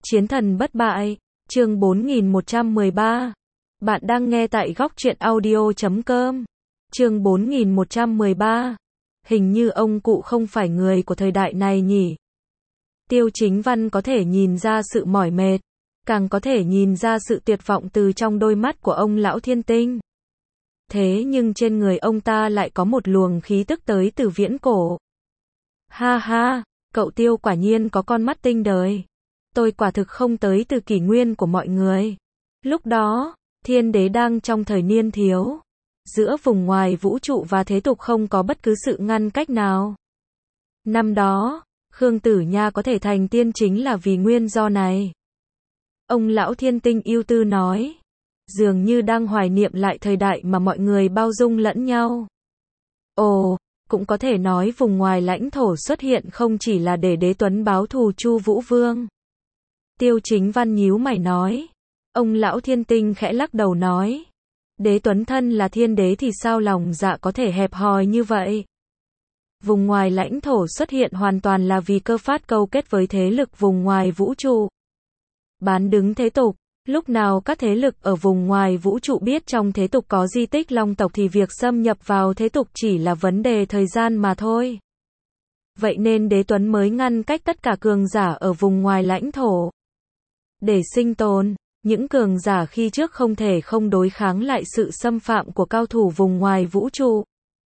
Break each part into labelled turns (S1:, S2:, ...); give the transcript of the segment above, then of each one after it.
S1: Chiến thần bất bại, chương 4113. Bạn đang nghe tại góc truyện audio.com. Chương 4113. Hình như ông cụ không phải người của thời đại này nhỉ. Tiêu Chính Văn có thể nhìn ra sự mỏi mệt, càng có thể nhìn ra sự tuyệt vọng từ trong đôi mắt của ông lão Thiên Tinh. Thế nhưng trên người ông ta lại có một luồng khí tức tới từ viễn cổ. Ha ha, cậu Tiêu quả nhiên có con mắt tinh đời. Tôi quả thực không tới từ kỷ nguyên của mọi người. Lúc đó, thiên đế đang trong thời niên thiếu. Giữa vùng ngoài vũ trụ và thế tục không có bất cứ sự ngăn cách nào. Năm đó, Khương Tử Nha có thể thành tiên chính là vì nguyên do này. Ông lão Thiên Tinh ưu tư nói. Dường như đang hoài niệm lại thời đại mà mọi người bao dung lẫn nhau. Ồ, cũng có thể nói vùng ngoài lãnh thổ xuất hiện không chỉ là để Đế Tuấn báo thù Chu Vũ Vương. Tiêu Chính Văn nhíu mày nói. Ông lão Thiên Tinh khẽ lắc đầu nói. Đế Tuấn thân là thiên đế thì sao lòng dạ có thể hẹp hòi như vậy? Vùng ngoài lãnh thổ xuất hiện hoàn toàn là vì cơ phát câu kết với thế lực vùng ngoài vũ trụ. Bán đứng thế tục. Lúc nào các thế lực ở vùng ngoài vũ trụ biết trong thế tục có di tích Long tộc thì việc xâm nhập vào thế tục chỉ là vấn đề thời gian mà thôi. Vậy nên Đế Tuấn mới ngăn cách tất cả cường giả ở vùng ngoài lãnh thổ. Để sinh tồn, những cường giả khi trước không thể không đối kháng lại sự xâm phạm của cao thủ vùng ngoài vũ trụ.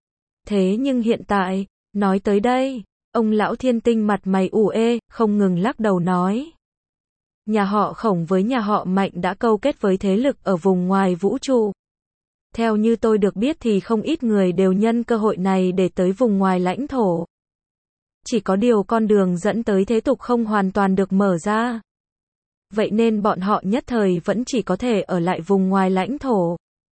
S1: Thế nhưng hiện tại, nói tới đây, ông lão Thiên Tinh mặt mày ủ ê, không ngừng lắc đầu nói. Nhà họ Khổng với nhà họ Mạnh đã câu kết với thế lực ở vùng ngoài vũ trụ. Theo như tôi được biết thì không ít người đều nhân cơ hội này để tới vùng ngoài lãnh thổ. Chỉ có điều con đường dẫn tới thế tục không hoàn toàn được mở ra. Vậy nên bọn họ nhất thời vẫn chỉ có thể ở lại vùng ngoài lãnh thổ.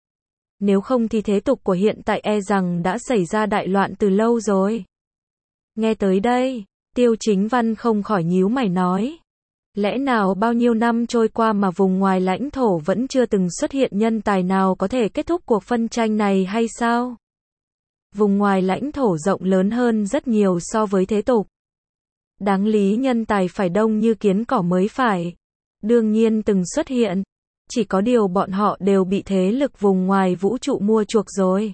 S1: Nếu không thì thế tục của hiện tại e rằng đã xảy ra đại loạn từ lâu rồi. Nghe tới đây, Tiêu Chính Văn không khỏi nhíu mày nói. Lẽ nào bao nhiêu năm trôi qua mà vùng ngoài lãnh thổ vẫn chưa từng xuất hiện nhân tài nào có thể kết thúc cuộc phân tranh này hay sao? Vùng ngoài lãnh thổ rộng lớn hơn rất nhiều so với thế tục. Đáng lý nhân tài phải đông như kiến cỏ mới phải. Đương nhiên từng xuất hiện. Chỉ có điều bọn họ đều bị thế lực vùng ngoài vũ trụ mua chuộc rồi.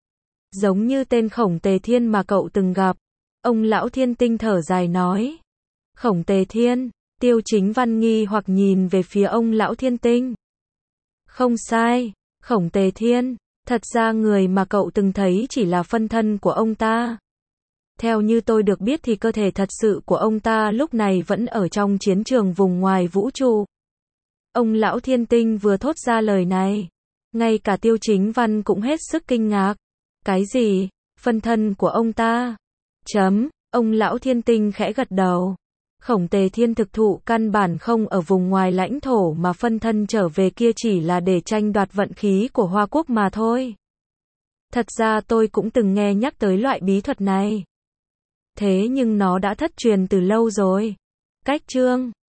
S1: Giống như tên Khổng Tề Thiên mà cậu từng gặp. Ông lão Thiên Tinh thở dài nói. Khổng Tề Thiên. Tiêu Chính Văn nghi hoặc nhìn về phía ông lão Thiên Tinh. Không sai, Khổng Tề Thiên, thật ra người mà cậu từng thấy chỉ là phân thân của ông ta. Theo như tôi được biết thì cơ thể thật sự của ông ta lúc này vẫn ở trong chiến trường vùng ngoài vũ trụ. Ông lão Thiên Tinh vừa thốt ra lời này, ngay cả Tiêu Chính Văn cũng hết sức kinh ngạc. Cái gì? Phân thân của ông ta? Ông lão Thiên Tinh khẽ gật đầu. Khổng Tề Thiên thực thụ căn bản không ở vùng ngoài lãnh thổ mà phân thân trở về kia chỉ là để tranh đoạt vận khí của Hoa Quốc mà thôi. Thật ra tôi cũng từng nghe nhắc tới loại bí thuật này. Thế nhưng nó đã thất truyền từ lâu rồi. Cách chương